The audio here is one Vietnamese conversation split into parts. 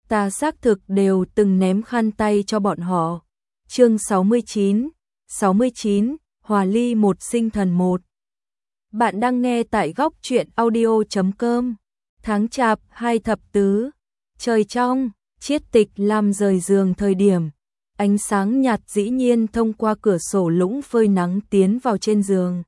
ta xác thực đều từng ném khăn tay cho bọn họ. Chương 69, Hòa ly một sinh thần một. Bạn đang nghe tại góc truyện audio.com. Tháng Chạp 2 thập tứ, trời trong, Chiết Tịch Lam rời giường thời điểm, ánh sáng nhạt dĩ nhiên thông qua cửa sổ lũng phơi nắng tiến vào trên giường.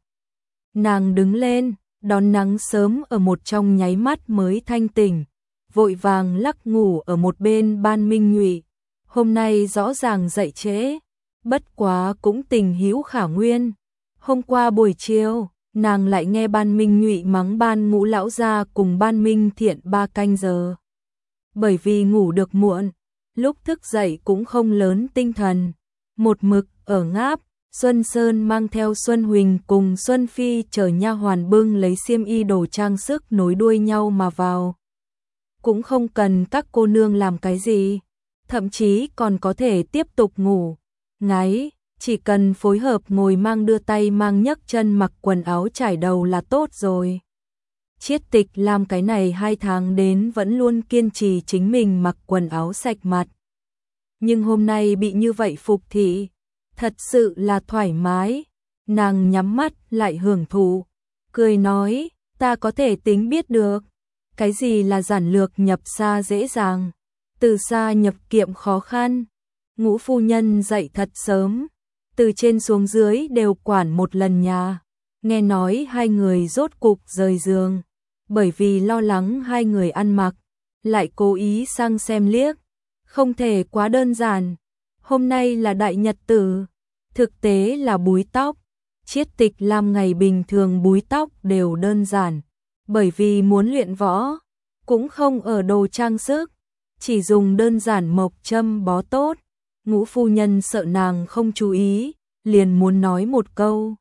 Nàng đứng lên, đón nắng sớm ở một trong nháy mắt mới thanh tỉnh, vội vàng lắc ngủ ở một bên Ban Minh Nhụy. Hôm nay rõ ràng dậy trễ, bất quá cũng tình hữu khả nguyên. Hôm qua buổi chiều, nàng lại nghe Ban Minh Nhụy mắng Ban Ngũ lão gia cùng Ban Minh Thiện 3 canh giờ. Bởi vì ngủ được muộn, lúc thức dậy cũng không lớn tinh thần, một mực ở ngáp. Xuân Sơn mang theo Xuân Huỳnh cùng Xuân Phi chở nha hoàn bưng lấy xiêm y đồ trang sức nối đuôi nhau mà vào. Cũng không cần các cô nương làm cái gì, thậm chí còn có thể tiếp tục ngủ, ngáy, chỉ cần phối hợp ngồi mang đưa tay mang nhấc chân mặc quần áo trải đầu là tốt rồi. Chiết Tịch làm cái này 2 tháng đến vẫn luôn kiên trì chính mình mặc quần áo sạch mặt. Nhưng hôm nay bị như vậy phục thị, thật sự là thoải mái, nàng nhắm mắt lại hưởng thụ, cười nói, ta có thể tính biết được, cái gì là giản lược nhập xa dễ dàng, từ xa nhập kiệm khó khăn. Ngũ phu nhân dậy thật sớm, từ trên xuống dưới đều quản một lần nhà, nghe nói 2 người rốt cục rời giường, bởi vì lo lắng 2 người ăn mặc, lại cố ý sang xem liếc, không thể quá đơn giản. Hôm nay là đại nhật tử, thực tế là búi tóc. Chiết Tịch làm ngày bình thường búi tóc đều đơn giản, bởi vì muốn luyện võ, cũng không ở đồ trang sức, chỉ dùng đơn giản mộc châm bó tốt. Ngũ phu nhân sợ nàng không chú ý, liền muốn nói một câu.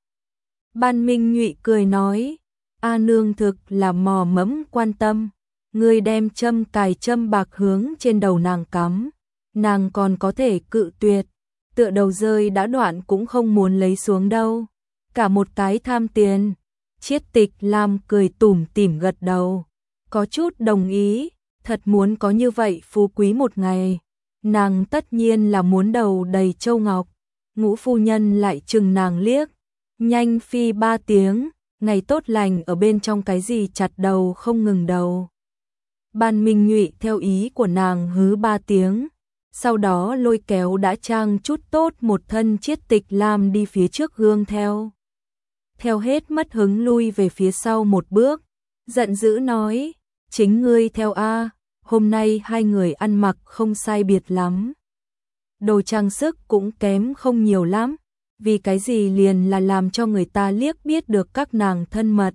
Ban Minh Nhụy cười nói, A nương thực là mò mẫm quan tâm, người đem châm cài châm bạc hướng trên đầu nàng cắm, nàng còn có thể cự tuyệt, tựa đầu rơi đã đoạn cũng không muốn lấy xuống đâu, cả một cái tham tiền. Chiết Tịch Lam cười tủm tỉm gật đầu, có chút đồng ý, thật muốn có như vậy phú quý một ngày, nàng tất nhiên là muốn đầu đầy châu ngọc. Ngũ phu nhân lại chừng nàng liếc, nhanh phi 3 tiếng, ngày tốt lành ở bên trong cái gì chặt đầu không ngừng đầu. Ban Minh Nhụy theo ý của nàng hứ 3 tiếng, sau đó lôi kéo đã trang chút tốt một thân Chiết Tịch Lam đi phía trước gương theo hết mất hứng lui về phía sau một bước, giận dữ nói, chính ngươi theo a, hôm nay 2 người ăn mặc không sai biệt lắm, đồ trang sức cũng kém không nhiều lắm, vì cái gì liền là làm cho người ta liếc biết được các nàng thân mật.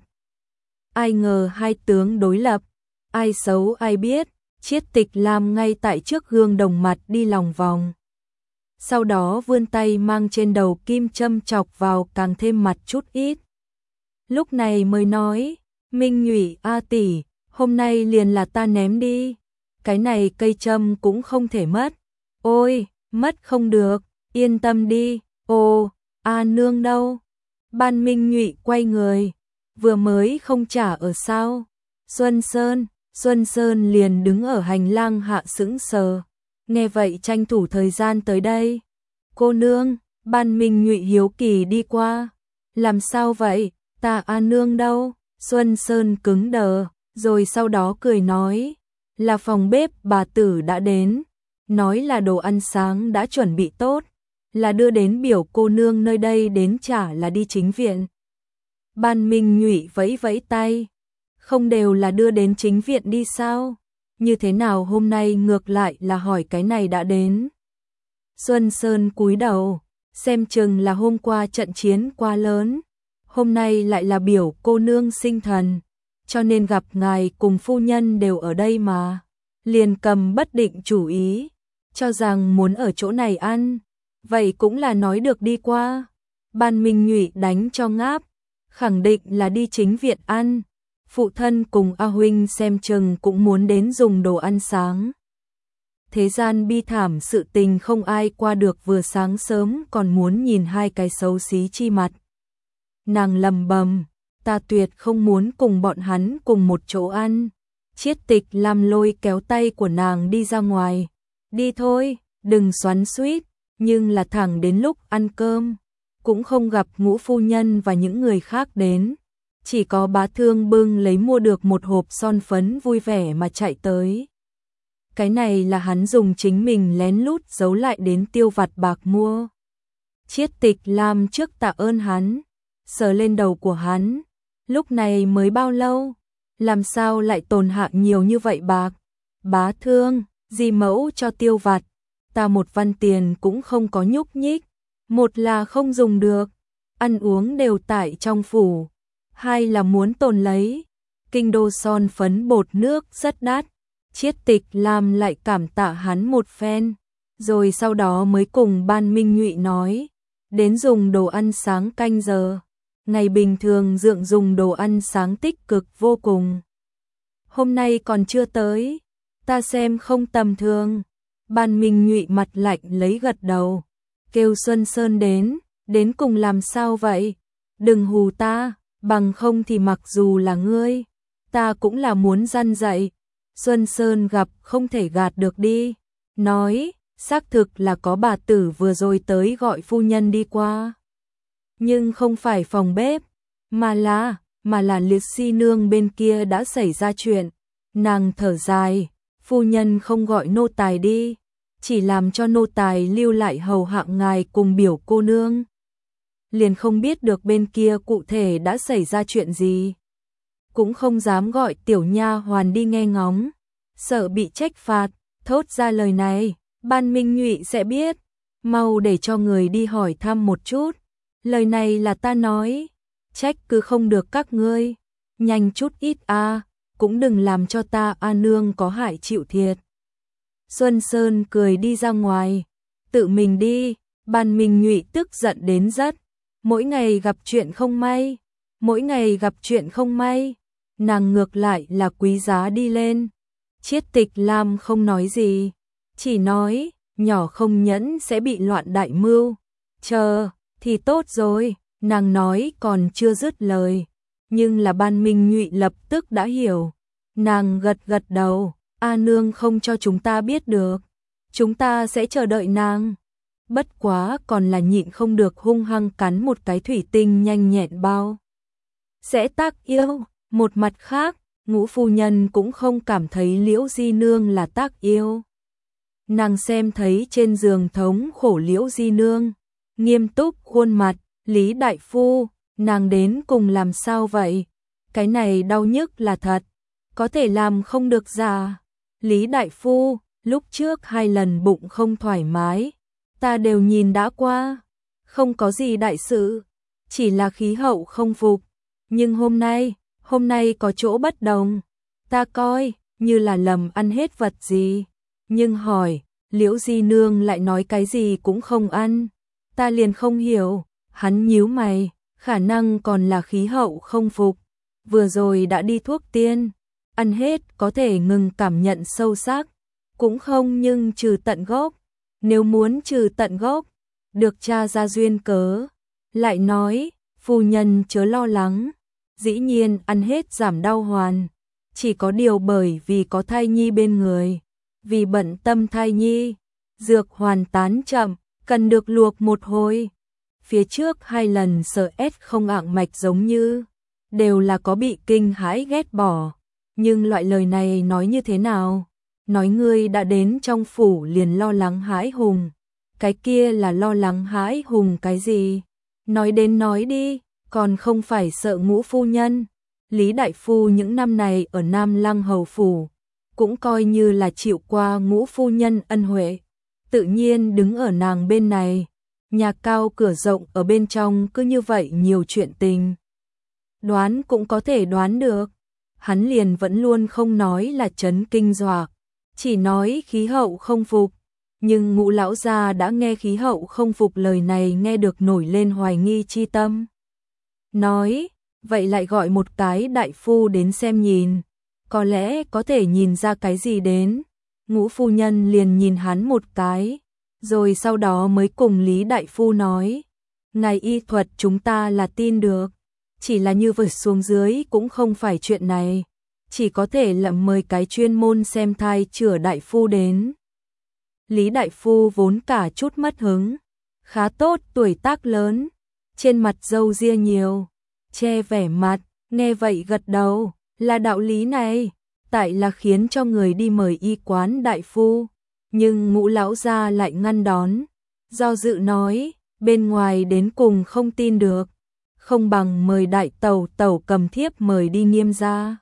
Ai ngờ 2 tướng đối lập, ai xấu ai biết. Chiết Tịch Lam ngay tại trước gương đồng mặt đi lòng vòng, sau đó vươn tay mang trên đầu kim châm chọc vào càng thêm mặt chút ít. Lúc này mới nói, Minh Nhụy a tỷ, hôm nay liền là ta ném đi, cái này cây châm cũng không thể mất. Ôi, mất không được, yên tâm đi. Ồ, A nương đâu? Ban Minh Nhụy quay người, vừa mới không trả ở sao? Xuân Sơn liền đứng ở hành lang hạ sững sờ, nghe vậy tranh thủ thời gian tới đây. Cô nương, Ban Minh Nhụy hiếu kỳ đi qua, làm sao vậy, ta A nương đâu? Xuân Sơn cứng đờ, rồi sau đó cười nói, là phòng bếp bà tử đã đến, nói là đồ ăn sáng đã chuẩn bị tốt, là đưa đến biểu cô nương nơi đây đến trả là đi chính viện. Ban Minh Nhụy vẫy vẫy tay, không đều là đưa đến chính viện đi sao? Như thế nào hôm nay ngược lại là hỏi cái này đã đến? Xuân Sơn cúi đầu, xem chừng là hôm qua trận chiến quá lớn, hôm nay lại là biểu cô nương sinh thần, cho nên gặp ngài cùng phu nhân đều ở đây mà, liền cầm bất định chủ ý, cho rằng muốn ở chỗ này ăn, vậy cũng là nói được đi qua. Ban Minh Nhụy đánh cho ngáp, khẳng định là đi chính viện ăn, phụ thân cùng A huynh xem chừng cũng muốn đến dùng đồ ăn sáng. Thế gian bi thảm sự tình không ai qua được, vừa sáng sớm còn muốn nhìn 2 cái xấu xí chi mặt. Nàng lầm bầm, ta tuyệt không muốn cùng bọn hắn cùng một chỗ ăn, Chiết Tịch Lam lôi kéo tay của nàng đi ra ngoài. Đi thôi, đừng xoắn xuýt, nhưng là thẳng đến lúc ăn cơm, cũng không gặp Ngũ phu nhân và những người khác đến. Chỉ có Bá Thương bưng lấy mua được một hộp son phấn vui vẻ mà chạy tới. Cái này là hắn dùng chính mình lén lút giấu lại đến tiêu vặt bạc mua. Chiết Tịch Lam trước tạ ơn hắn, sờ lên đầu của hắn. Lúc này mới bao lâu? Làm sao lại tồn hạng nhiều như vậy bạc? Bá Thương, di mẫu cho tiêu vặt. Ta một văn tiền cũng không có nhúc nhích. Một là không dùng được, ăn uống đều tại trong phủ. Hai là muốn tồn lấy. Kinh đô son phấn bột nước rất đắt. Chiết Tịch Lam lại cảm tạ hắn một phen, rồi sau đó mới cùng Ban Minh Nhụy nói, đến dùng đồ ăn sáng canh giờ. Ngày bình thường Dượng dùng đồ ăn sáng tích cực vô cùng. Hôm nay còn chưa tới, ta xem không tầm thường. Ban Minh Nhụy mặt lạnh lấy gật đầu, kêu Xuân Sơn đến cùng làm sao vậy? Đừng hù ta, bằng không thì mặc dù là ngươi, ta cũng là muốn răn dạy. Xuân Sơn gặp không thể gạt được đi, nói, xác thực là có bà tử vừa rồi tới gọi phu nhân đi qua. Nhưng không phải phòng bếp, mà là Liệt Si nương bên kia đã xảy ra chuyện. Nàng thở dài, phu nhân không gọi nô tài đi, chỉ làm cho nô tài lưu lại hầu hạ ngài cùng biểu cô nương. Liền không biết được bên kia cụ thể đã xảy ra chuyện gì. Cũng không dám gọi tiểu nha hoàn đi nghe ngóng, sợ bị trách phạt, thốt ra lời này, Ban Minh Nhụy sẽ biết, mau để cho người đi hỏi thăm một chút. Lời này là ta nói, trách cứ không được các ngươi, nhanh chút ít a, cũng đừng làm cho ta a nương có hại chịu thiệt. Xuân Sơn cười đi ra ngoài, tự mình đi. Ban Minh Nhụy tức giận đến rất, mỗi ngày gặp chuyện không may, mỗi ngày gặp chuyện không may. Nàng ngược lại là quý giá đi lên. Chiết Tịch Lam không nói gì, chỉ nói, nhỏ không nhẫn sẽ bị loạn đại mưu. Chờ, thì tốt rồi, nàng nói còn chưa dứt lời, nhưng là Ban Minh Nhụy lập tức đã hiểu. Nàng gật gật đầu, a nương không cho chúng ta biết được, chúng ta sẽ chờ đợi nàng. Bất quá còn là nhịn không được hung hăng cắn một cái thủy tinh nhanh nhẹn bao. Sẽ tác yêu. Một mặt khác, Ngũ phu nhân cũng không cảm thấy Liễu Di nương là tác yêu. Nàng xem thấy trên giường thống khổ Liễu Di nương, nghiêm túc khuôn mặt, Lý đại phu, nàng đến cùng làm sao vậy? Cái này đau nhức là thật, có thể làm không được giả. Lý đại phu, lúc trước 2 lần bụng không thoải mái, ta đều nhìn đã qua, không có gì đại sự, chỉ là khí hậu không phục, nhưng hôm nay có chỗ bất đồng, ta coi như là lầm ăn hết vật gì, nhưng hỏi, Liễu Di nương lại nói cái gì cũng không ăn, ta liền không hiểu. Hắn nhíu mày, khả năng còn là khí hậu không phục, vừa rồi đã đi thuốc tiên, ăn hết có thể ngừng cảm nhận sâu sắc, cũng không nhưng trừ tận gốc, nếu muốn trừ tận gốc, được tra ra duyên cớ. Lại nói, phu nhân chớ lo lắng, dĩ nhiên ăn hết giảm đau hoàn, chỉ có điều bởi vì có thai nhi bên người, vì bận tâm thai nhi, dược hoàn tán chậm, cần được luộc một hồi. Phía trước 2 lần sợ ép không ạng mạch giống như, đều là có bị kinh hãi ghét bỏ, nhưng loại lời này nói như thế nào? Nói ngươi đã đến trong phủ liền lo lắng hãi hùng, cái kia là lo lắng hãi hùng cái gì? Nói đến nói đi, còn không phải sợ Ngũ phu nhân. Lý đại phu những năm này ở Nam Lăng hầu phủ, cũng coi như là chịu qua Ngũ phu nhân ân huệ, tự nhiên đứng ở nàng bên này. Nhà cao cửa rộng ở bên trong cứ như vậy nhiều chuyện tình. Đoán cũng có thể đoán được, hắn liền vẫn luôn không nói là chấn kinh dọa, chỉ nói khí hậu không phục. Nhưng Ngũ lão gia đã nghe khí hậu không phục lời này nghe được nổi lên hoài nghi chi tâm. Nói, vậy lại gọi một cái đại phu đến xem nhìn, có lẽ có thể nhìn ra cái gì đến. Ngũ phu nhân liền nhìn hắn một cái, rồi sau đó mới cùng Lý đại phu nói, ngài y thuật chúng ta là tin được, chỉ là như vượt xuống dưới cũng không phải chuyện này, chỉ có thể là mời cái chuyên môn xem thai chữa đại phu đến. Lý đại phu vốn cả chút mất hứng, khá tốt, tuổi tác lớn, trên mặt râu ria nhiều, che vẻ mặt, nghe vậy gật đầu, là đạo lý này, tại là khiến cho người đi mời y quán đại phu, nhưng Ngũ lão gia lại ngăn đón, do dự nói, bên ngoài đến cùng không tin được, không bằng mời đại tẩu tẩu cầm thiếp mời đi Nghiêm gia.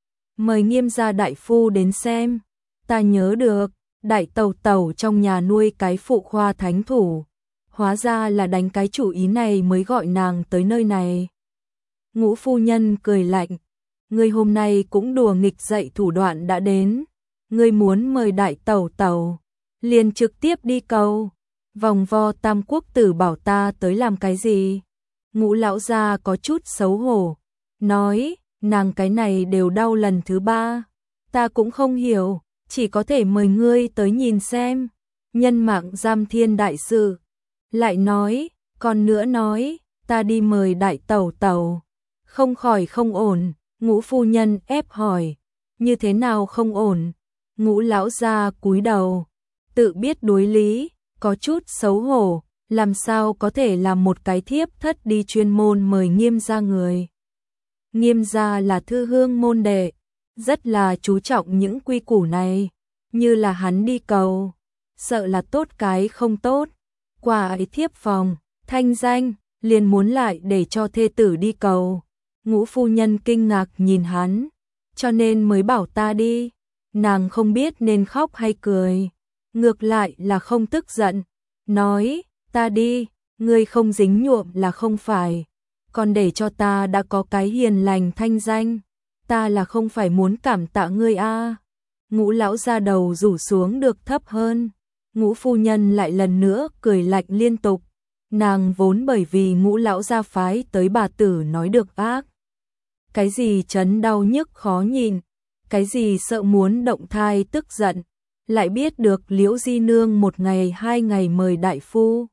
Mời Nghiêm gia đại phu đến xem, ta nhớ được, đại tẩu tẩu trong nhà nuôi cái phụ khoa thánh thủ, hóa ra là đánh cái chủ ý này mới gọi nàng tới nơi này. Ngũ phu nhân cười lạnh, ngươi hôm nay cũng đùa nghịch dậy thủ đoạn đã đến, ngươi muốn mời đại tẩu tẩu, liền trực tiếp đi cầu, vòng vo Tam Quốc tử bảo ta tới làm cái gì? Ngũ lão gia có chút xấu hổ, nói, nàng cái này đều đau lần thứ 3, ta cũng không hiểu, chỉ có thể mời ngươi tới nhìn xem, nhân mạng giam thiên đại sự. Lại nói, còn nữa nói, ta đi mời đại tẩu tẩu, không khỏi không ổn. Ngũ phu nhân ép hỏi, như thế nào không ổn? Ngũ lão gia cúi đầu, tự biết đối lý, có chút xấu hổ, làm sao có thể làm một cái thiếp thất đi chuyên môn mời Nghiêm gia người. Nghiêm gia là thư hương môn đệ, rất là chú trọng những quy củ này, như là hắn đi cầu, sợ là tốt cái không tốt, quả ấy thiếp phòng, thanh danh, liền muốn lại để cho thê tử đi cầu. Ngũ phu nhân kinh ngạc nhìn hắn, cho nên mới bảo ta đi, nàng không biết nên khóc hay cười, ngược lại là không tức giận, nói, ta đi, ngươi không dính nhuộm là không phải, còn để cho ta đã có cái hiền lành thanh danh, ta là không phải muốn cảm tạ ngươi a. Ngũ lão gia đầu rủ xuống được thấp hơn, Ngũ phu nhân lại lần nữa cười lạnh liên tục, nàng vốn bởi vì Ngũ lão gia phái tới bà tử nói được ác. Cái gì chấn đau nhức khó nhìn, cái gì sợ muốn động thai tức giận, lại biết được Liễu Di Nương 1 ngày 2 ngày mời đại phu.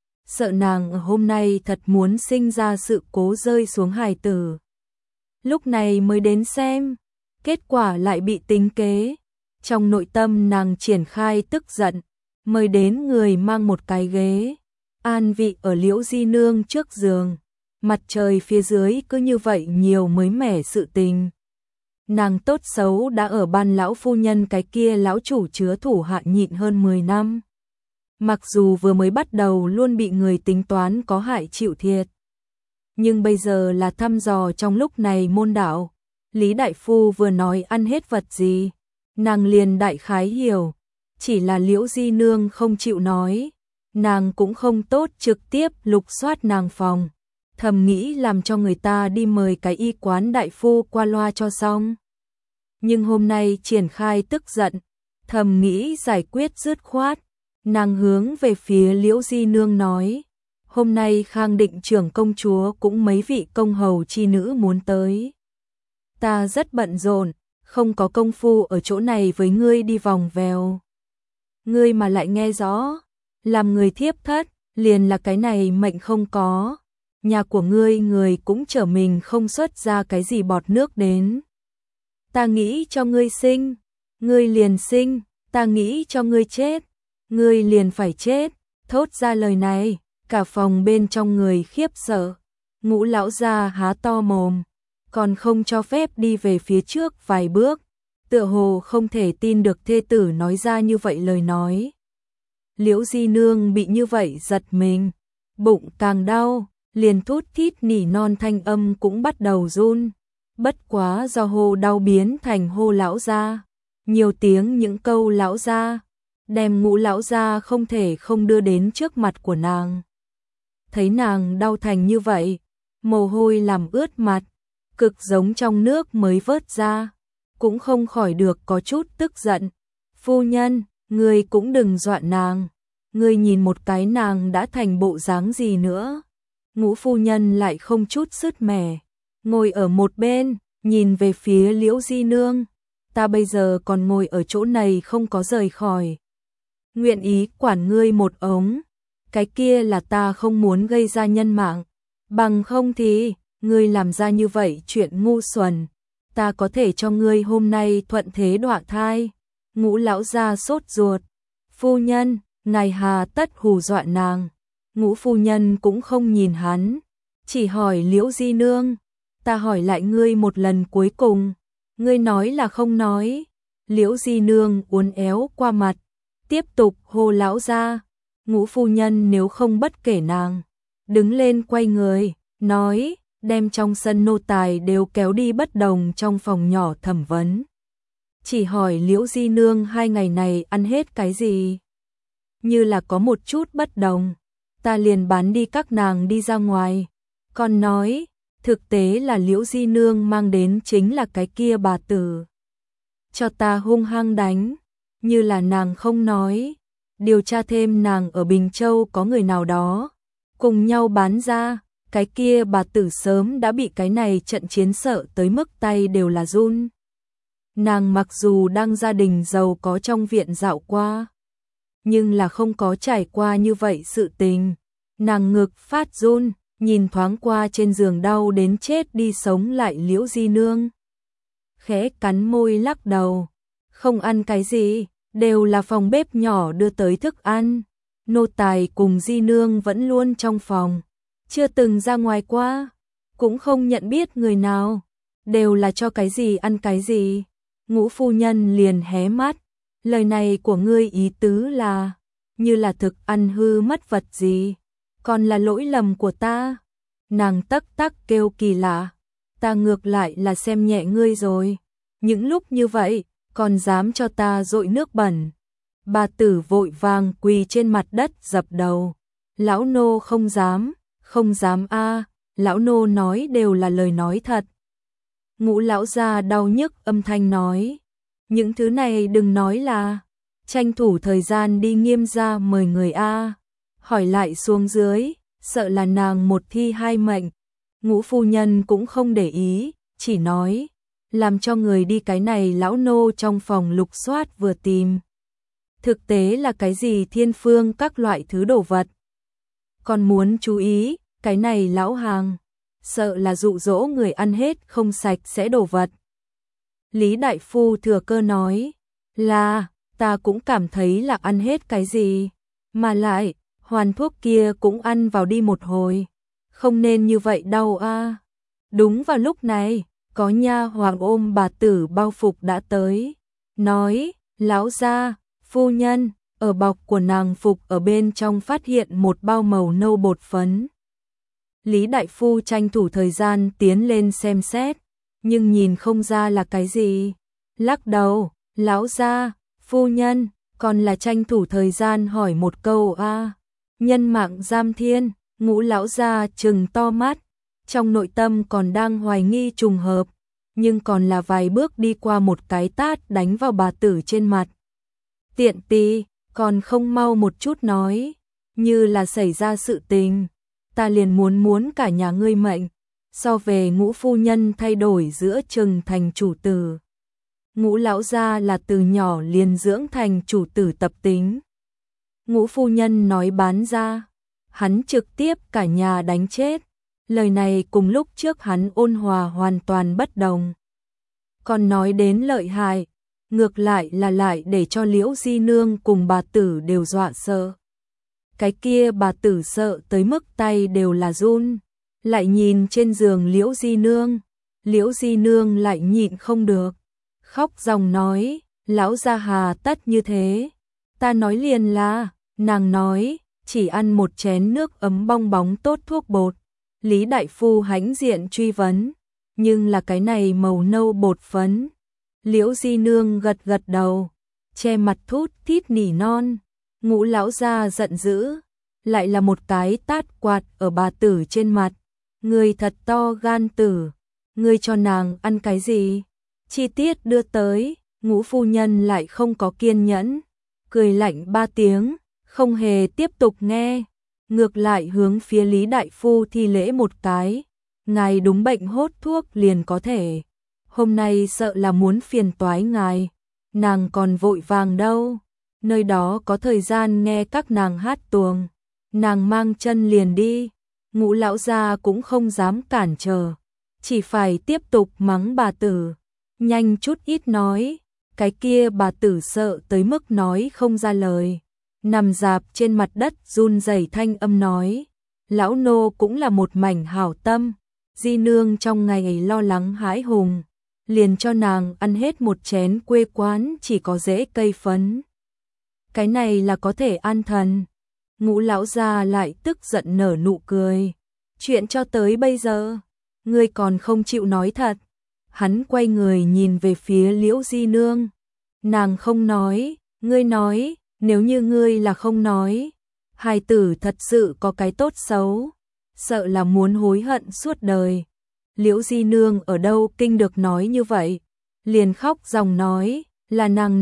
Sợ nàng hôm nay thật muốn sinh ra sự cố rơi xuống hài tử. Lúc này mới đến xem, kết quả lại bị tính kế. Trong nội tâm nàng triển khai tức giận, mời đến người mang một cái ghế, an vị ở Liễu Di Nương trước giường. Mặt trời phía dưới cứ như vậy nhiều mới mẻ sự tình. Nàng tốt xấu đã ở ban lão phu nhân cái kia lão chủ chứa thủ hạ nhịn hơn 10 năm. Mặc dù vừa mới bắt đầu luôn bị người tính toán có hại chịu thiệt. Nhưng bây giờ là thăm dò trong lúc này môn đạo. Lý đại phu vừa nói ăn hết vật gì, nàng liền đại khái hiểu. Chỉ là Liễu Di Nương không chịu nói, nàng cũng không tốt trực tiếp lục soát nàng phòng. Thầm nghĩ làm cho người ta đi mời cái y quán đại phu qua loa cho xong. Nhưng hôm nay triển khai tức giận, thầm nghĩ giải quyết dứt khoát, nàng hướng về phía Liễu Di Nương nói, hôm nay Khang Định trưởng công chúa cũng mấy vị công hầu chi nữ muốn tới. Ta rất bận rộn, không có công phu ở chỗ này với ngươi đi vòng vèo. Ngươi mà lại nghe rõ, làm người thiếp thất, liền là cái này mệnh không có. Nhà của ngươi người cũng trở mình không xuất ra cái gì bọt nước đến. Ta nghĩ cho ngươi sinh, ngươi liền sinh, ta nghĩ cho ngươi chết, ngươi liền phải chết. Thốt ra lời này, cả phòng bên trong người khiếp sợ. Ngũ lão gia há to mồm, còn không cho phép đi về phía trước vài bước, tựa hồ không thể tin được thê tử nói ra như vậy lời nói. Liễu Di Nương bị như vậy giật mình, bụng càng đau, liền thút thít nỉ non thanh âm cũng bắt đầu run. Bất quá do hô đau biến thành hô lão gia, nhiều tiếng những câu lão gia, đem Ngũ lão gia không thể không đưa đến trước mặt của nàng. Thấy nàng đau thành như vậy, mồ hôi làm ướt mặt, cực giống trong nước mới vớt ra, cũng không khỏi được có chút tức giận. Phu nhân, ngươi cũng đừng dọa nàng, ngươi nhìn một cái nàng đã thành bộ dáng gì nữa. Ngũ phu nhân lại không chút sứt mẻ, ngồi ở một bên, nhìn về phía Liễu Di Nương. Ta bây giờ còn ngồi ở chỗ này không có rời khỏi. Nguyện ý quản ngươi một ống, cái kia là ta không muốn gây ra nhân mạng. Bằng không thì, ngươi làm ra như vậy chuyện ngu xuẩn, ta có thể cho ngươi hôm nay thuận thế đọa thai. Ngũ lão gia sốt ruột. Phu nhân, ngài hà tất hù dọa nàng. Ngũ phu nhân cũng không nhìn hắn, chỉ hỏi Liễu Di Nương, ta hỏi lại ngươi một lần cuối cùng, ngươi nói là không nói. Liễu Di Nương uốn éo qua mặt, tiếp tục hô lão gia. Ngũ phu nhân nếu không bất kể nàng, đứng lên quay người, nói, đem trong sân nô tài đều kéo đi bất đồng trong phòng nhỏ thẩm vấn. Chỉ hỏi Liễu Di Nương 2 ngày này ăn hết cái gì? Như là có một chút bất đồng, ta liền bán đi các nàng đi ra ngoài. Còn nói, thực tế là Liễu Di Nương mang đến chính là cái kia bà tử. Cho ta hung hăng đánh, như là nàng không nói. Điều tra thêm nàng ở Bình Châu có người nào đó, cùng nhau bán ra, cái kia bà tử sớm đã bị cái này trận chiến sợ tới mức tay đều là run. Nàng mặc dù đang gia đình giàu có trong viện dạo qua, nhưng là không có trải qua như vậy sự tình. Nàng ngực phát run, nhìn thoáng qua trên giường đau đến chết đi sống lại Liễu Di Nương. Khẽ cắn môi lắc đầu, không ăn cái gì, đều là phòng bếp nhỏ đưa tới thức ăn. Nô tài cùng Di Nương vẫn luôn trong phòng, chưa từng ra ngoài qua, cũng không nhận biết người nào, đều là cho cái gì ăn cái gì. Ngũ phu nhân liền hé mắt, lời này của ngươi ý tứ là, như là thực ăn hư mất vật gì, còn là lỗi lầm của ta. Nàng tắc tắc kêu kỳ lạ, ta ngược lại là xem nhẹ ngươi rồi, những lúc như vậy, còn dám cho ta dội nước bẩn. Bà tử vội vàng quỳ trên mặt đất dập đầu, lão nô không dám, không dám a, lão nô nói đều là lời nói thật. Ngũ lão gia đau nhức âm thanh nói, những thứ này đừng nói là, tranh thủ thời gian đi Nghiêm gia mời người a. Hỏi lại xuống dưới, sợ là nàng một thi hai mệnh. Ngũ phu nhân cũng không để ý, chỉ nói, làm cho người đi cái này lão nô trong phòng lục soát vừa tìm. Thực tế là cái gì thiên phương các loại thứ đồ vật. Còn muốn chú ý, cái này lão hàng, sợ là dụ dỗ người ăn hết không sạch sẽ đồ vật. Lý đại phu thừa cơ nói, là, ta cũng cảm thấy là ăn hết cái gì, mà lại, hoàn thuốc kia cũng ăn vào đi một hồi, không nên như vậy đâu a. Đúng vào lúc này, có nha hoàng ôm bà tử bao phục đã tới, nói, lão gia, phu nhân, ở bọc của nàng phục ở bên trong phát hiện một bao màu nâu bột phấn. Lý đại phu tranh thủ thời gian tiến lên xem xét, nhưng nhìn không ra là cái gì. Lắc đầu, lão gia, phu nhân, còn là tranh thủ thời gian hỏi một câu a. Nhân mạng giam thiên, Ngũ lão gia trừng to mắt, trong nội tâm còn đang hoài nghi trùng hợp, nhưng còn là vài bước đi qua một cái tát đánh vào bà tử trên mặt. Tiện tì, còn không mau một chút nói, như là xảy ra sự tình, ta liền muốn cả nhà ngươi mệnh. So về Ngũ phu nhân thay đổi giữa Trừng thành chủ tử. Ngũ lão gia là từ nhỏ liền dưỡng thành chủ tử tập tính. Ngũ phu nhân nói bán ra, hắn trực tiếp cả nhà đánh chết. Lời này cùng lúc trước hắn ôn hòa hoàn toàn bất đồng. Còn nói đến lợi hại, ngược lại là lại để cho Liễu Di Nương cùng bà tử đều dọa sợ. Cái kia bà tử sợ tới mức tay đều là run, lại nhìn trên giường Liễu Di Nương lại nhịn không được, khóc ròng nói, lão gia hà tất như thế, ta nói liền là, nàng nói, chỉ ăn một chén nước ấm bong bóng tốt thuốc bột. Lý đại phu hãnh diện truy vấn, nhưng là cái này màu nâu bột phấn. Liễu Di Nương gật gật đầu, che mặt thút thít nỉ non. Ngũ lão gia giận dữ, lại là một cái tát quạt ở bà tử trên mặt. Người thật to gan tử, ngươi cho nàng ăn cái gì? Chi tiết đưa tới, Ngũ phu nhân lại không có kiên nhẫn, cười lạnh 3 tiếng, không hề tiếp tục nghe, ngược lại hướng phía Lý đại phu thi lễ một cái, ngài đúng bệnh hốt thuốc liền có thể, hôm nay sợ là muốn phiền toái ngài, nàng còn vội vàng đâu, nơi đó có thời gian nghe các nàng hát tuồng, nàng mang chân liền đi. Ngũ lão gia cũng không dám cản trở, chỉ phải tiếp tục mắng bà tử, nhanh chút ít nói. Cái kia bà tử sợ tới mức nói không ra lời, nằm rạp trên mặt đất run rẩy thanh âm nói, lão nô cũng là một mảnh hảo tâm, di nương trong ngày ấy lo lắng hãi hùng, liền cho nàng ăn hết một chén quê quán chỉ có rễ cây phấn. Cái này là có thể an thần. Ngũ lão gia lại tức giận nở nụ cười. Chuyện cho tới bây giờ, ngươi còn không chịu nói thật. Hắn quay người nhìn về phía Liễu Di Nương. Nàng không nói, ngươi nói, nếu như ngươi là không nói, hài tử thật sự có cái tốt xấu, sợ là muốn hối hận suốt đời. Liễu Di Nương ở đâu kinh được nói như vậy, liền khóc ròng nói, là nàng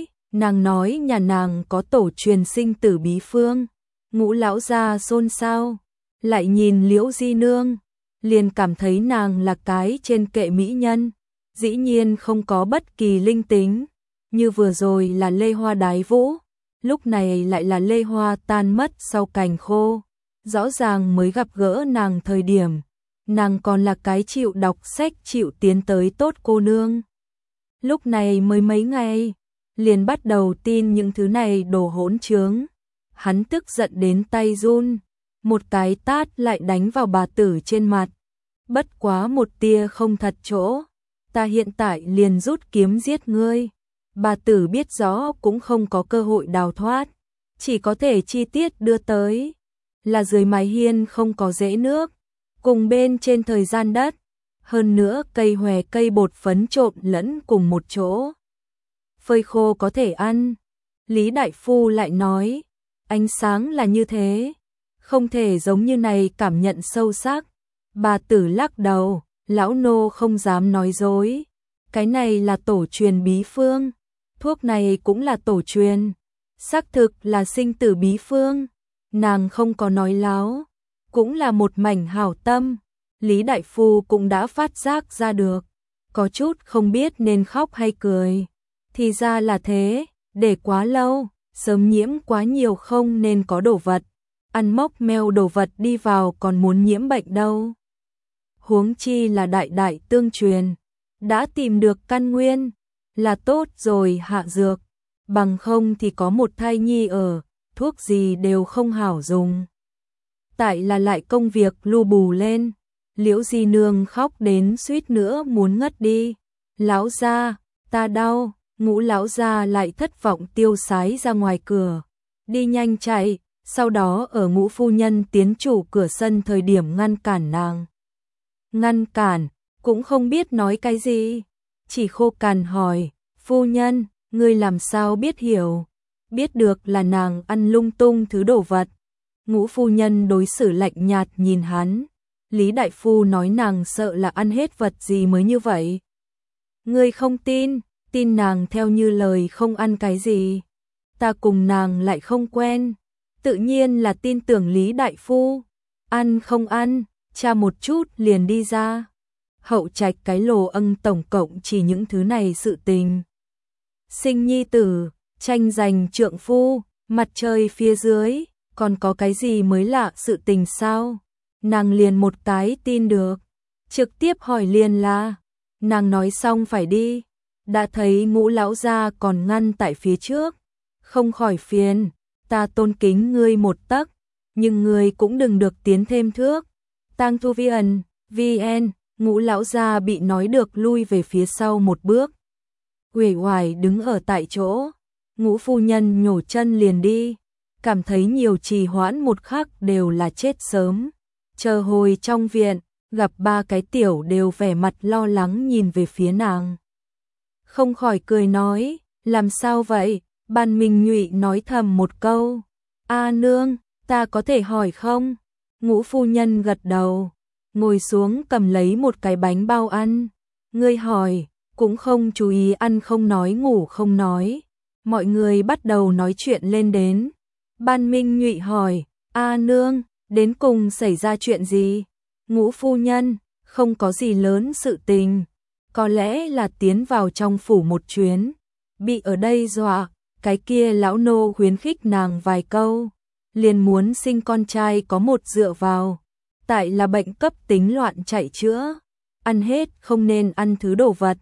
nói nhà nàng có tổ truyền sinh tử bí phương. Ngũ lão gia xôn xao, lại nhìn Liễu Di Nương, liền cảm thấy nàng là cái trên kệ mỹ nhân, dĩ nhiên không có bất kỳ linh tính, như vừa rồi là lê hoa đái vũ, lúc này lại là lê hoa tan mất sau cành khô. Rõ ràng mới gặp gỡ nàng thời điểm, nàng còn là cái chịu đọc sách chịu tiến tới tốt cô nương. Lúc này mới mấy ngày, liền bắt đầu tin những thứ này đồ hỗn trướng. Hắn tức giận đến tay run, một cái tát lại đánh vào bà tử trên mặt. Bất quá một tia không thật chỗ, ta hiện tại liền rút kiếm giết ngươi. Bà tử biết rõ cũng không có cơ hội đào thoát, chỉ có thể chi tiết đưa tới là dưới mái hiên không có rễ nước, cùng bên trên thời gian đất, hơn nữa cây hòe cây bột phấn trộn lẫn cùng một chỗ. Phơi khô có thể ăn. Lý đại phu lại nói, ánh sáng là như thế, không thể giống như này cảm nhận sâu sắc. Bà tử lắc đầu, lão nô không dám nói dối, cái này là tổ truyền bí phương, thuốc này cũng là tổ truyền, xác thực là sinh tử bí phương. Nàng không có nói láo, cũng là một mảnh hảo tâm. Lý đại phu cũng đã phát giác ra được, có chút không biết nên khóc hay cười. Thì ra là thế, để quá lâu, sớm nhiễm quá nhiều không nên có đồ vật, ăn mốc meo đồ vật đi vào còn muốn nhiễm bệnh đâu. Huống chi là đại đại tương truyền, đã tìm được căn nguyên, là tốt rồi hạ dược, bằng không thì có một thai nhi ở, thuốc gì đều không hảo dùng. Tại là lại công việc lu bù lên, Liễu Di Nương khóc đến suýt nữa muốn ngất đi. Lão gia, ta đau. Ngũ lão gia lại thất vọng tiêu sái ra ngoài cửa, đi nhanh chạy, sau đó ở Ngũ phu nhân tiến chủ cửa sân thời điểm ngăn cản nàng. Ngăn cản, cũng không biết nói cái gì, chỉ khô cằn hỏi, phu nhân, ngươi làm sao biết hiểu, biết được là nàng ăn lung tung thứ đồ vật. Ngũ phu nhân đối xử lạnh nhạt nhìn hắn, Lý đại phu nói nàng sợ là ăn hết vật gì mới như vậy. Ngươi không tin nàng theo như lời không ăn cái gì, ta cùng nàng lại không quen, tự nhiên là tin tưởng Lý đại phu. Ăn không ăn, tra một chút liền đi ra. Hậu trạch cái lồ ân tổng cộng chỉ những thứ này sự tình. Sinh nhi tử, tranh giành trượng phu, mặt trời phía dưới, còn có cái gì mới lạ sự tình sao? Nàng liền một cái tin được, trực tiếp hỏi liền là, nàng nói xong phải đi. Đã thấy Ngũ lão gia còn ngăn tại phía trước, không khỏi phiền, ta tôn kính ngươi một tấc, nhưng ngươi cũng đừng được tiến thêm thước. Tang Thu VN, Ngũ lão gia bị nói được lui về phía sau một bước, uể oải đứng ở tại chỗ. Ngũ phu nhân nhổ chân liền đi, cảm thấy nhiều trì hoãn một khắc đều là chết sớm. Chờ hồi trong viện, gặp ba cái tiểu đều vẻ mặt lo lắng nhìn về phía nàng. Không khỏi cười nói, làm sao vậy? Ban Minh Nhụy nói thầm một câu, a nương, ta có thể hỏi không? Ngũ phu nhân gật đầu, ngồi xuống cầm lấy một cái bánh bao ăn. Ngươi hỏi, cũng không chú ý ăn không nói ngủ không nói. Mọi người bắt đầu nói chuyện lên đến. Ban Minh Nhụy hỏi, a nương, đến cùng xảy ra chuyện gì? Ngũ phu nhân, không có gì lớn sự tình. Có lẽ là tiến vào trong phủ một chuyến, bị ở đây dọa, cái kia lão nô khuyến khích nàng vài câu, liền muốn sinh con trai có một dựa vào, tại là bệnh cấp tính loạn chạy chữa, ăn hết không nên ăn thứ đồ vật,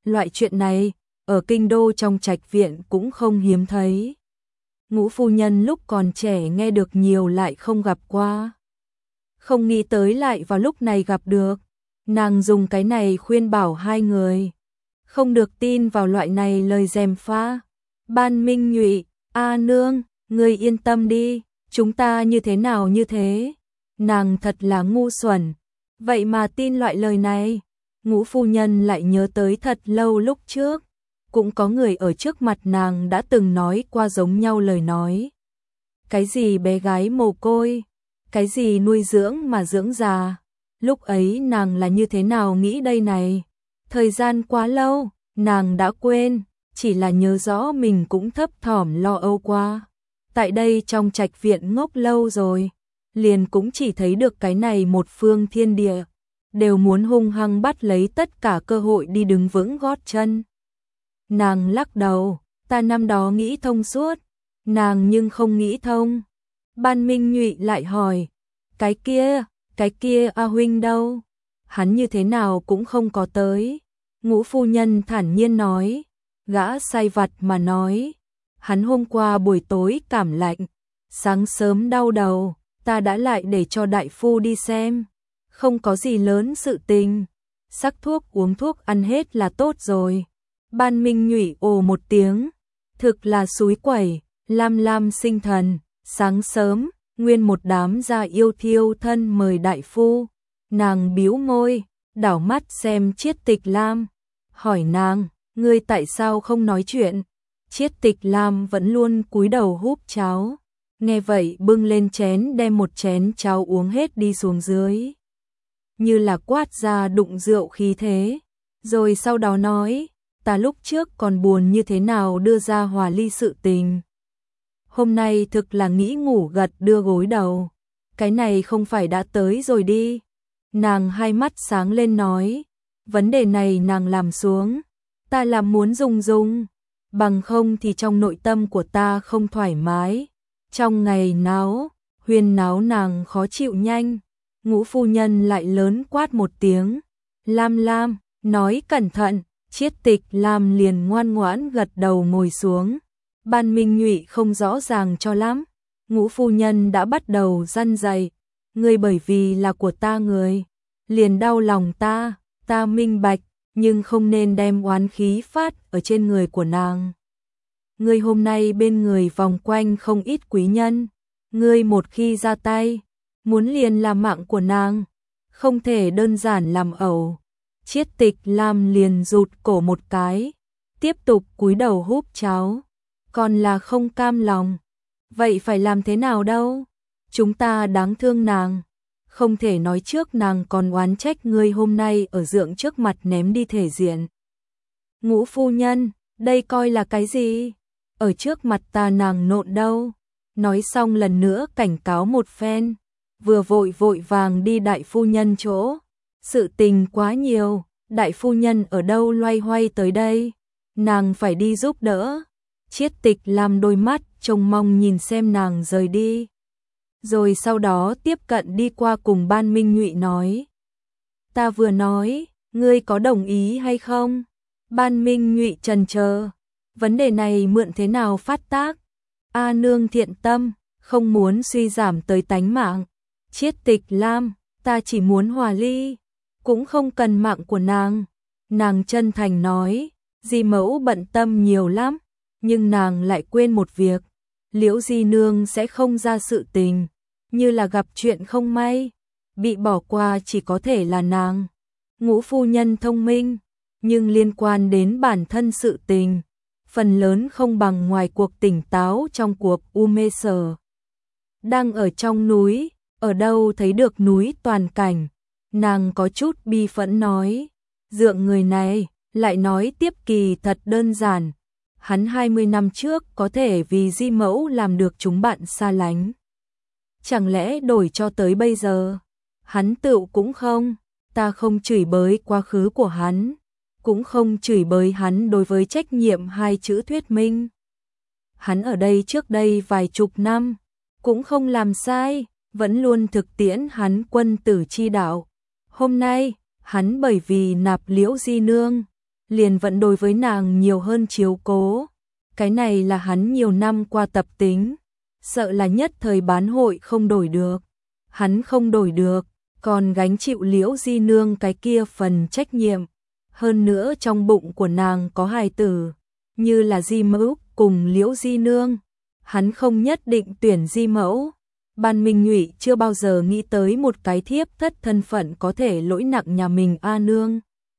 loại chuyện này, ở kinh đô trong trạch viện cũng không hiếm thấy. Ngũ phu nhân lúc còn trẻ nghe được nhiều lại không gặp qua. Không nghĩ tới lại vào lúc này gặp được. Nàng dùng cái này khuyên bảo hai người. Không được tin vào loại này lời gièm pha. Ban Minh Nhụy, a nương, ngươi yên tâm đi, chúng ta như thế nào như thế. Nàng thật là ngu xuẩn. Vậy mà tin loại lời này. Ngũ phu nhân lại nhớ tới thật lâu lúc trước. Cũng có người ở trước mặt nàng đã từng nói qua giống nhau lời nói. Cái gì bé gái mồ côi, cái gì nuôi dưỡng mà dưỡng già. Lúc ấy nàng là như thế nào nghĩ đây này. Thời gian quá lâu, nàng đã quên, chỉ là nhớ rõ mình cũng thấp thỏm lo âu qua. Tại đây trong trạch viện ngốc lâu rồi, liền cũng chỉ thấy được cái này một phương thiên địa, đều muốn hung hăng bắt lấy tất cả cơ hội đi đứng vững gót chân. Nàng lắc đầu, ta năm đó nghĩ thông suốt, nàng nhưng không nghĩ thông. Ban Minh Nhụy lại hỏi, cái kia A huynh đâu? Hắn như thế nào cũng không có tới. Ngũ phu nhân thản nhiên nói, gã sai vặt mà nói, hắn hôm qua buổi tối cảm lạnh, sáng sớm đau đầu, ta đã lại để cho đại phu đi xem, không có gì lớn sự tình, sắc thuốc uống thuốc ăn hết là tốt rồi. Ban Minh Nhụy ồ một tiếng, thực là xúi quẩy, lam lam sinh thần, sáng sớm, nguyên một đám gia yêu thiêu thân mời đại phu. Nàng bĩu môi, đảo mắt xem Chiết Tịch Lam, hỏi nàng, ngươi tại sao không nói chuyện? Chiết Tịch Lam vẫn luôn cúi đầu húp cháo, nghe vậy bưng lên chén đem một chén cháo uống hết đi xuống dưới. Như là quát ra đụng rượu khí thế, rồi sau đó nói, ta lúc trước còn buồn như thế nào đưa ra hòa ly sự tình. Hôm nay thực là nghĩ ngủ gật đưa gối đầu, cái này không phải đã tới rồi đi. Nàng hai mắt sáng lên nói, vấn đề này nàng làm xuống, ta làm muốn dùng, bằng không thì trong nội tâm của ta không thoải mái. Trong ngày huyên náo nàng khó chịu nhanh, Ngũ phu nhân lại lớn quát một tiếng, Lam Lam, nói cẩn thận. Chiết Tịch Lam liền ngoan ngoãn gật đầu ngồi xuống. Ban Minh Nhụy không rõ ràng cho lắm. Ngũ phu nhân đã bắt đầu răn dạy, ngươi bởi vì là của ta người, liền đau lòng ta minh bạch, nhưng không nên đem oán khí phát ở trên người của nàng. Ngươi hôm nay bên người vòng quanh không ít quý nhân, ngươi một khi ra tay, muốn liền làm mạng của nàng, không thể đơn giản làm ẩu. Chiết Tịch Lam liền rụt cổ một cái, tiếp tục cúi đầu húp cháo, còn là không cam lòng. Vậy phải làm thế nào đâu? Chúng ta đáng thương nàng, không thể nói trước nàng còn oán trách ngươi hôm nay ở dượng trước mặt ném đi thể diện. Ngũ phu nhân, đây coi là cái gì? Ở trước mặt ta nàng nộn đâu? Nói xong lần nữa cảnh cáo một phen, vừa vội vàng đi đại phu nhân chỗ. Sự tình quá nhiều, đại phu nhân ở đâu loay hoay tới đây, nàng phải đi giúp đỡ. Chiết Tịch làm đôi mắt trông mong nhìn xem nàng rời đi, rồi sau đó tiếp cận đi qua cùng Ban Minh Nhụy nói, ta vừa nói, ngươi có đồng ý hay không? Ban Minh Nhụy chần chờ, vấn đề này mượn thế nào phát tác? A nương thiện tâm, không muốn suy giảm tới tánh mạng. Chiết Tịch Lam, ta chỉ muốn hòa ly, cũng không cần mạng của nàng. Nàng chân thành nói, Di mẫu bận tâm nhiều lắm, nhưng nàng lại quên một việc, Liễu Di nương sẽ không ra sự tình, như là gặp chuyện không may, bị bỏ qua chỉ có thể là nàng. Ngũ phu nhân thông minh, nhưng liên quan đến bản thân sự tình, phần lớn không bằng ngoài cuộc tỉnh táo trong cuộc u mê sở. Đang ở trong núi, ở đâu thấy được núi toàn cảnh, nàng có chút bi phẫn nói, dượng người này, lại nói tiếp kỳ thật đơn giản, hắn 20 năm trước có thể vì Di mẫu làm được chúng bạn xa lánh. Chẳng lẽ đổi cho tới bây giờ, hắn tựu cũng không, ta không chửi bới quá khứ của hắn, cũng không chửi bới hắn đối với trách nhiệm hai chữ thuyết minh. Hắn ở đây trước đây vài chục năm, cũng không làm sai, vẫn luôn thực tiễn hắn quân tử chi đạo. Hôm nay, hắn bởi vì nạp Liễu Di nương, liền vẫn đối với nàng nhiều hơn chiếu cố. Cái này là hắn nhiều năm qua tập tính, sợ là nhất thời bán hội không đổi được. Hắn không đổi được, còn gánh chịu Liễu Di Nương cái kia phần trách nhiệm. Hơn nữa trong bụng của nàng có hài tử, như là Di Mẫu cùng Liễu Di Nương. Hắn không nhất định tuyển Di Mẫu. Ban Minh Nhụy chưa bao giờ nghĩ tới một cái thiếp thất thân phận có thể lỗi nặng nhà mình a nương.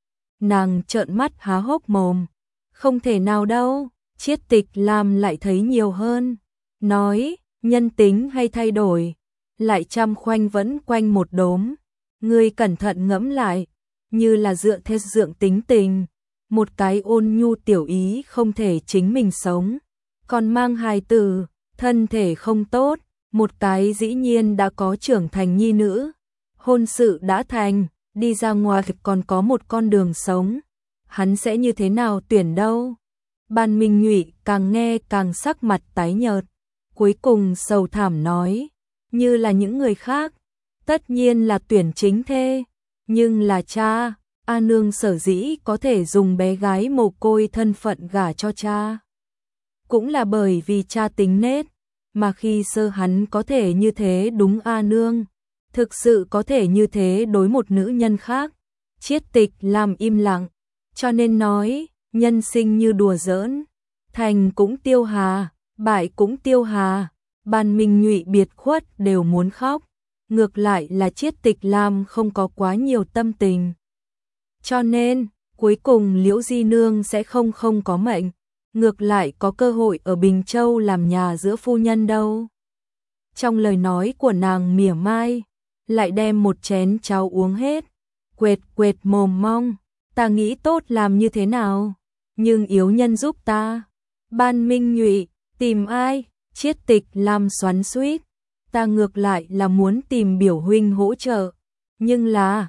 Nàng trợn mắt há hốc mồm. Không thể nào đâu, Chiết Tịch Lam lại thấy nhiều hơn. Nói, nhân tính hay thay đổi, lại trăm khoanh vẫn quanh một đốm. Ngươi cẩn thận ngẫm lại, như là dựa theo dượng tính tình. Một cái ôn nhu tiểu ý không thể chính mình sống, còn mang hài tử, thân thể không tốt. Một cái dĩ nhiên đã có trưởng thành nhi nữ, hôn sự đã thành, đi ra ngoài còn có một con đường sống. Hắn sẽ như thế nào tuyển đâu? Ban Minh Nhụy càng nghe càng sắc mặt tái nhợt, cuối cùng sầu thảm nói, như là những người khác, tất nhiên là tuyển chính thê, nhưng là cha, a nương sở dĩ có thể dùng bé gái mồ côi thân phận gả cho cha, cũng là bởi vì cha tính nết. Mà khi sơ hắn có thể như thế đúng a nương, thực sự có thể như thế đối một nữ nhân khác. Chiết Tịch làm im lặng, cho nên nói, nhân sinh như đùa giỡn, thành cũng tiêu hà, bại cũng tiêu hà. Ban Minh Nhụy biệt khuất đều muốn khóc, ngược lại là Chiết Tịch Lam không có quá nhiều tâm tình. Cho nên, cuối cùng Liễu Di Nương sẽ không có mệnh. Ngược lại có cơ hội ở Bình Châu làm nhà giữa phu nhân đâu. Trong lời nói của nàng mỉa mai, lại đem một chén cháo uống hết, quệt quệt mồm mong, ta nghĩ tốt làm như thế nào, nhưng yếu nhân giúp ta. Ban Minh Nhụy, tìm ai? Chiết Tịch Lam xoắn xuýt, ta ngược lại là muốn tìm biểu huynh hỗ trợ, nhưng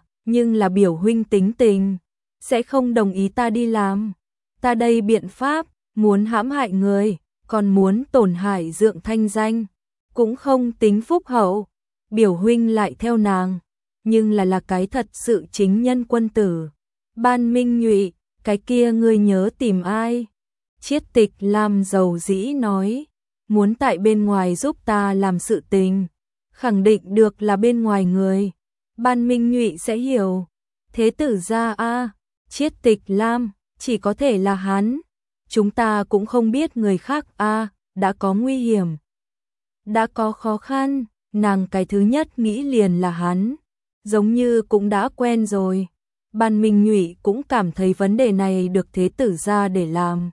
là biểu huynh tính tình, sẽ không đồng ý ta đi làm. Ta đây biện pháp, muốn hãm hại người, còn muốn tổn hại dượng thanh danh, cũng không tính phúc hậu. Biểu huynh lại theo nàng, nhưng là cái thật sự chính nhân quân tử. Ban Minh Nhụy, cái kia ngươi nhớ tìm ai? Chiết Tịch Lam dầu dĩ nói, muốn tại bên ngoài giúp ta làm sự tình, khẳng định được là bên ngoài người. Ban Minh Nhụy sẽ hiểu. Thế tử gia a, Chiết Tịch Lam, chỉ có thể là hắn. Chúng ta cũng không biết người khác a, đã có nguy hiểm, đã có khó khăn, nàng cái thứ nhất nghĩ liền là hắn, giống như cũng đã quen rồi. Ban Minh Nhụy cũng cảm thấy vấn đề này được thế tử gia để làm.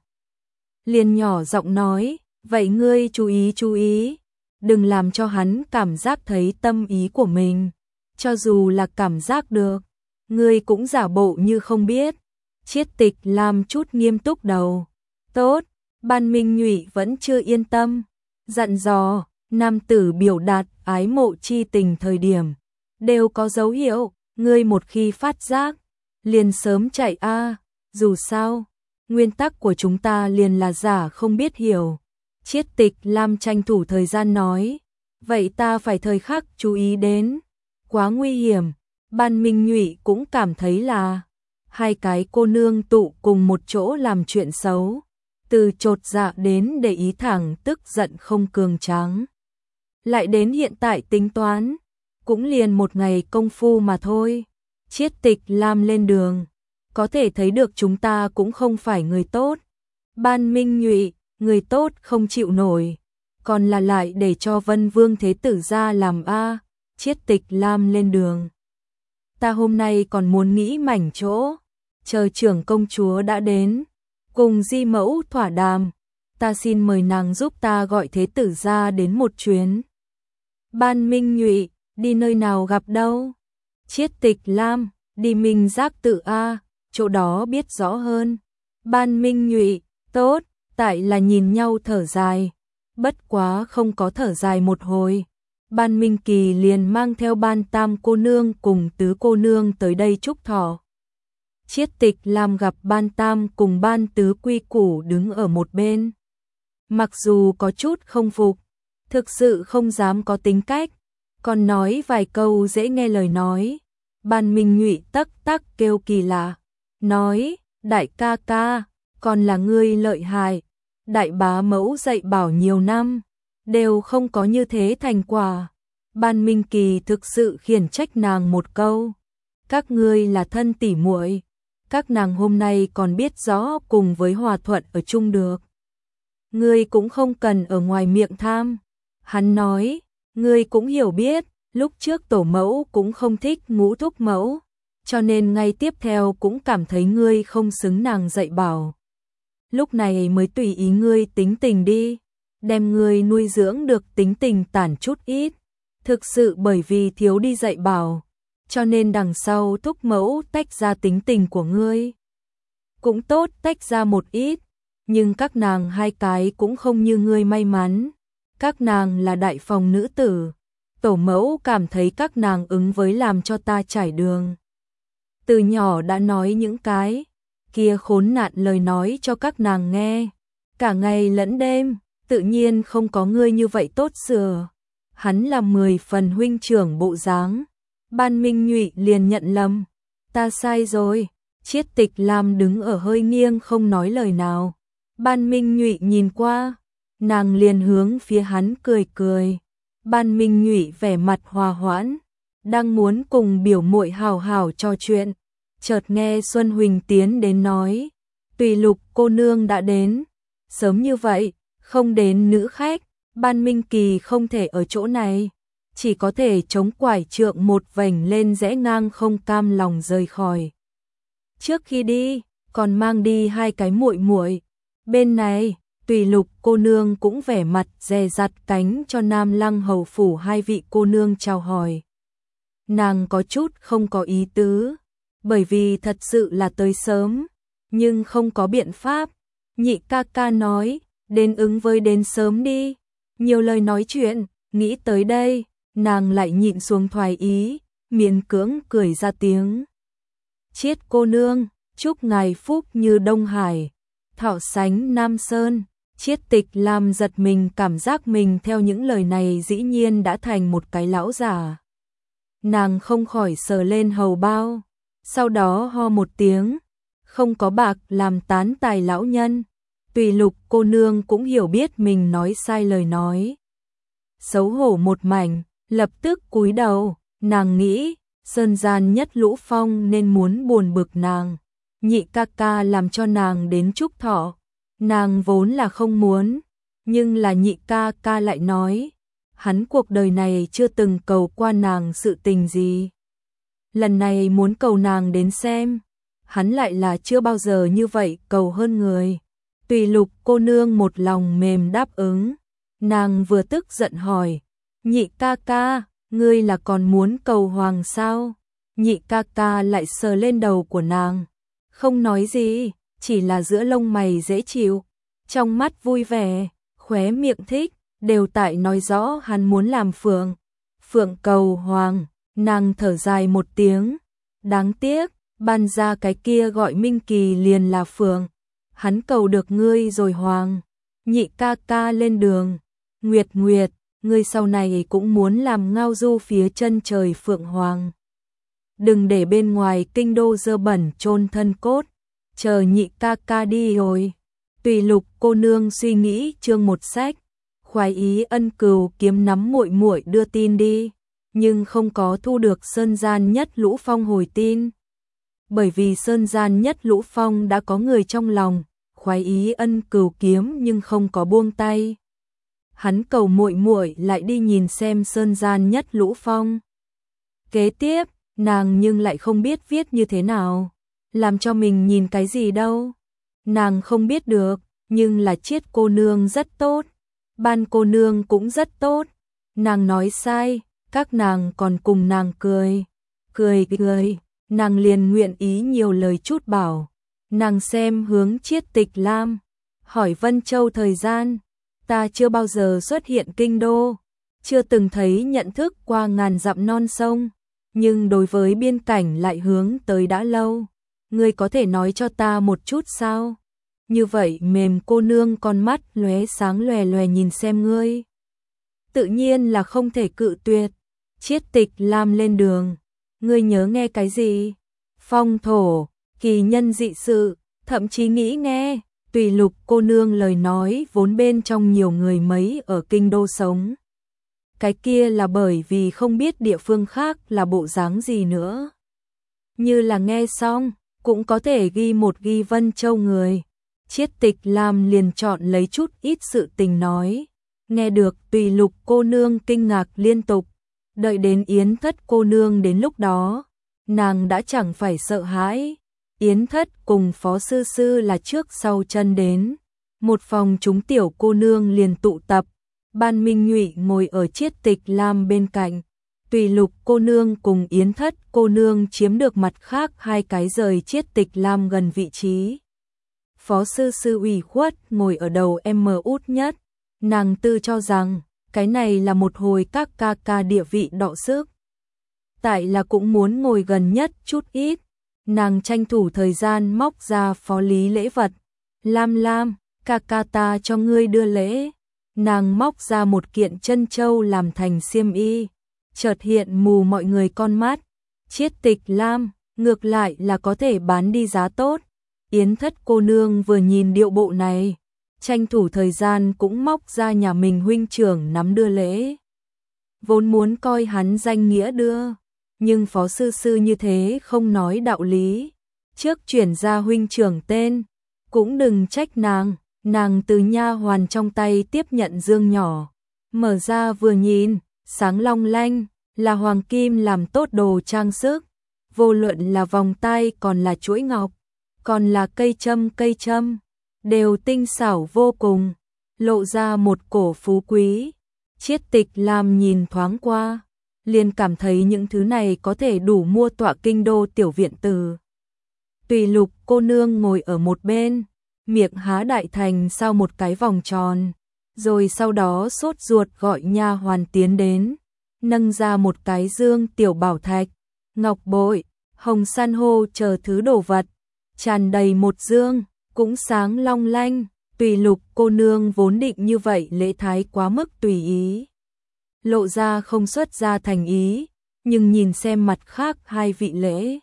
Liền nhỏ giọng nói, vậy ngươi chú ý, đừng làm cho hắn cảm giác thấy tâm ý của mình, cho dù là cảm giác được, ngươi cũng giả bộ như không biết. Chiết Tịch Lam chút nghiêm túc đầu. Tốt, Ban Minh Nhụy vẫn chưa yên tâm, dặn dò, nam tử biểu đạt ái mộ chi tình thời điểm, đều có dấu hiệu, ngươi một khi phát giác, liền sớm chạy a, dù sao, nguyên tắc của chúng ta liền là giả không biết hiểu. Chiết Tịch Lam tranh thủ thời gian nói, vậy ta phải thời khắc chú ý đến, quá nguy hiểm. Ban Minh Nhụy cũng cảm thấy là hai cái cô nương tụ cùng một chỗ làm chuyện xấu, từ chột dạ đến để ý thẳng tức giận không cường tráng. Lại đến hiện tại tính toán, cũng liền một ngày công phu mà thôi. Chiết Tịch Lam lên đường, có thể thấy được chúng ta cũng không phải người tốt. Ban Minh Nhụy, người tốt không chịu nổi, còn là lại để cho Vân Vương thế tử gia làm a. Chiết Tịch Lam lên đường. Ta hôm nay còn muốn nghĩ mảnh chỗ, chờ trưởng công chúa đã đến, cùng Di Mẫu thỏa đàm, ta xin mời nàng giúp ta gọi thế tử gia đến một chuyến. Ban Minh Nhụy, đi nơi nào gặp đâu? Chiết Tịch Lam, đi Minh Giác Tự a, chỗ đó biết rõ hơn. Ban Minh Nhụy, tốt, tại là nhìn nhau thở dài, bất quá không có thở dài một hồi. Ban Minh Kỳ liền mang theo Ban Tam cô nương cùng Tứ cô nương tới đây chúc thọ. Chiết Tịch Lam gặp Ban Tam cùng Ban Tứ quy củ đứng ở một bên. Mặc dù có chút không phục, thực sự không dám có tính cách, còn nói vài câu dễ nghe lời nói. Ban Minh Nhụy tắc tắc kêu kỳ lạ, nói, đại ca ca, còn là ngươi lợi hại, đại bá mẫu dạy bảo nhiều năm, đều không có như thế thành quả. Ban Minh Kỳ thực sự khiển trách nàng một câu, các ngươi là thân tỉ muội, các nàng hôm nay còn biết rõ cùng với Hòa Thuận ở chung được. Ngươi cũng không cần ở ngoài miệng tham. Hắn nói, ngươi cũng hiểu biết, lúc trước tổ mẫu cũng không thích ngũ thúc mẫu, cho nên ngay tiếp theo cũng cảm thấy ngươi không xứng nàng dạy bảo. Lúc này mới tùy ý ngươi tính tình đi, đem ngươi nuôi dưỡng được tính tình tản chút ít. Thực sự bởi vì thiếu đi dạy bảo, cho nên đằng sau thúc mẫu tách ra tính tình của ngươi. Cũng tốt tách ra một ít, nhưng các nàng hai cái cũng không như ngươi may mắn. Các nàng là đại phòng nữ tử, tổ mẫu cảm thấy các nàng ứng với làm cho ta trải đường. Từ nhỏ đã nói những cái kia khốn nạn lời nói cho các nàng nghe, cả ngày lẫn đêm, tự nhiên không có ngươi như vậy tốt sửa. Hắn là 10 phần huynh trưởng bộ dáng. Ban Minh Nhụy liền nhận lầm, ta sai rồi. Chiết Tịch Lam đứng ở hơi nghiêng không nói lời nào. Ban Minh Nhụy nhìn qua, nàng liền hướng phía hắn cười cười. Ban Minh Nhụy vẻ mặt hòa hoãn, đang muốn cùng biểu muội hào hào trò chuyện, chợt nghe Xuân Huỳnh tiến đến nói, Tùy Lục cô nương đã đến, sớm như vậy, không đến nữ khách. Ban Minh Kỳ không thể ở chỗ này, chỉ có thể chống quải trượng một vành lên rẽ ngang không cam lòng rời khỏi. Trước khi đi, còn mang đi hai cái muội muội. Bên này, Tùy Lục cô nương cũng vẻ mặt dè dặt cánh cho Nam Lăng hầu phủ hai vị cô nương chào hỏi. Nàng có chút không có ý tứ, bởi vì thật sự là tới sớm, nhưng không có biện pháp. Nhị ca ca nói, đến ứng với đến sớm đi. Nhiều lời nói chuyện, nghĩ tới đây, nàng lại nhịn xuống thoái ý, miễn cưỡng cười ra tiếng. Chiết cô nương, chúc ngài phúc như Đông Hải, thọ sánh Nam Sơn. Chiết Tịch Lam giật mình cảm giác mình theo những lời này dĩ nhiên đã thành một cái lão già. Nàng không khỏi sờ lên hầu bao, sau đó ho một tiếng, không có bạc làm tán tài lão nhân. Tùy Lục cô nương cũng hiểu biết mình nói sai lời nói. Xấu hổ một mảnh, lập tức cúi đầu, nàng nghĩ, Sơn Gian Nhất Lũ Phong nên muốn buồn bực nàng. Nhị ca ca làm cho nàng đến chúc thọ, nàng vốn là không muốn, nhưng là nhị ca ca lại nói, hắn cuộc đời này chưa từng cầu qua nàng sự tình gì. Lần này muốn cầu nàng đến xem, hắn lại là chưa bao giờ như vậy cầu hơn người. Tùy Lục cô nương một lòng mềm đáp ứng, nàng vừa tức giận hỏi, nhị ca ca, ngươi là còn muốn cầu hoàng sao? Nhị ca ca lại sờ lên đầu của nàng, không nói gì, chỉ là giữa lông mày dễ chịu, trong mắt vui vẻ, khóe miệng thích, đều tại nói rõ hắn muốn làm phượng. Phượng cầu hoàng, nàng thở dài một tiếng, đáng tiếc, ban ra cái kia gọi Minh Kỳ liền là phượng. Hắn cầu được ngươi rồi hoàng. Nhị ca ca lên đường. Nguyệt Nguyệt, ngươi sau này cũng muốn làm ngao du phía chân trời phượng hoàng. Đừng để bên ngoài kinh đô dơ bẩn chôn thân cốt, chờ nhị ca ca đi rồi. Tùy Lục cô nương suy nghĩ chương một sách, khoái ý ân cừu kiếm nắm muội muội đưa tin đi, nhưng không có thu được Sơn Gian Nhất Lũ Phong hồi tin. Bởi vì Sơn Gian Nhất Lũ Phong đã có người trong lòng, khoái ý ân cừu kiếm nhưng không có buông tay. Hắn cầu muội muội lại đi nhìn xem Sơn Gian Nhất Lũ Phong. Kế tiếp, nàng nhưng lại không biết viết như thế nào, làm cho mình nhìn cái gì đâu. Nàng không biết được, nhưng là Chiết cô nương rất tốt, Ban cô nương cũng rất tốt. Nàng nói sai, các nàng còn cùng nàng cười. Cười, nàng liền nguyện ý nhiều lời chút bảo. Nàng xem hướng Chiết Tịch Lam, hỏi Vân Châu thời gian. Ta chưa bao giờ xuất hiện kinh đô, chưa từng thấy nhận thức qua ngàn dặm non sông, nhưng đối với biên cảnh lại hướng tới đã lâu. Ngươi có thể nói cho ta một chút sao? Như vậy mềm cô nương con mắt lóe sáng lòe lòe nhìn xem ngươi. Tự nhiên là không thể cự tuyệt. Chiết Tịch Lam lên đường. Ngươi nhớ nghe cái gì? Phong thổ, kỳ nhân dị sự, thậm chí nghĩ nghe Tùy Lục cô nương lời nói vốn bên trong nhiều người mấy ở kinh đô sống. Cái kia là bởi vì không biết địa phương khác là bộ dáng gì nữa. Như là nghe xong, cũng có thể ghi một ghi Vân Châu người. Chiết Tịch Lam liền chọn lấy chút ít sự tình nói. Nghe được Tùy Lục cô nương kinh ngạc liên tục. Đợi đến Yến Thất cô nương đến lúc đó, nàng đã chẳng phải sợ hãi. Yến Thất cùng Phó Sư Sư là trước sau chân đến. Một phòng chúng tiểu cô nương liền tụ tập. Ban Minh Nhụy ngồi ở Chiết Tịch Lam bên cạnh. Tùy Lục cô nương cùng Yến Thất cô nương chiếm được mặt khác hai cái rời Chiết Tịch Lam gần vị trí. Phó Sư Sư ủy khuất ngồi ở đầu em mờ út nhất. Nàng tư cho rằng, cái này là một hồi các ca ca địa vị đọ sức. Tại là cũng muốn ngồi gần nhất chút ít. Nàng tranh thủ thời gian móc ra phó lý lễ vật. Lam Lam, ca ca ta cho ngươi đưa lễ. Nàng móc ra một kiện chân châu làm thành xiêm y. Chợt hiện mù mọi người con mắt. Chiết Tịch Lam, ngược lại là có thể bán đi giá tốt. Yến Thất cô nương vừa nhìn điệu bộ này, tranh thủ thời gian cũng móc ra nhà mình huynh trưởng nắm đưa lễ. Vốn muốn coi hắn danh nghĩa đưa, nhưng Phó Sư Sư như thế không nói đạo lý. Trước chuyển ra huynh trưởng tên, cũng đừng trách nàng. Nàng từ nha hoàn trong tay tiếp nhận dương nhỏ, mở ra vừa nhìn, sáng long lanh, là hoàng kim làm tốt đồ trang sức. Vô luận là vòng tay còn là chuỗi ngọc, còn là cây châm, đều tinh xảo vô cùng, lộ ra một cổ phú quý. Chiết Tịch Lam nhìn thoáng qua, liền cảm thấy những thứ này có thể đủ mua tọa kinh đô tiểu viện từ. Tùy Lục cô nương ngồi ở một bên, miệng há đại thành sau một cái vòng tròn, rồi sau đó sốt ruột gọi nha hoàn tiến đến, nâng ra một cái dương tiểu bảo thạch, ngọc bội, hồng san hô chờ thứ đồ vật, tràn đầy một dương, cũng sáng long lanh. Tùy Lục cô nương vốn định như vậy lễ thái quá mức tùy ý, lộ ra không xuất ra thành ý, nhưng nhìn xem mặt khác hai vị lễ,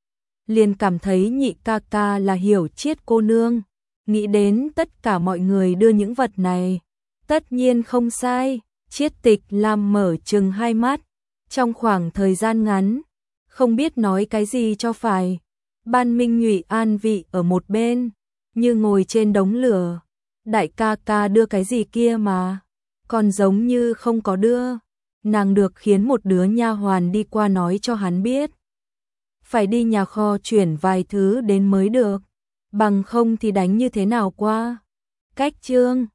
liền cảm thấy nhị ca ca là hiểu Chiết cô nương. Nghĩ đến tất cả mọi người đưa những vật này, tất nhiên không sai. Chiết Tịch Lam mở trừng hai mắt, trong khoảng thời gian ngắn, không biết nói cái gì cho phải. Ban Minh Nhụy an vị ở một bên, như ngồi trên đống lửa. Đại ca ca đưa cái gì kia mà, còn giống như không có đưa. Nàng được khiến một đứa nha hoàn đi qua nói cho hắn biết. Phải đi nhà kho chuyển vài thứ đến mới được, bằng không thì đánh như thế nào qua. Cách chương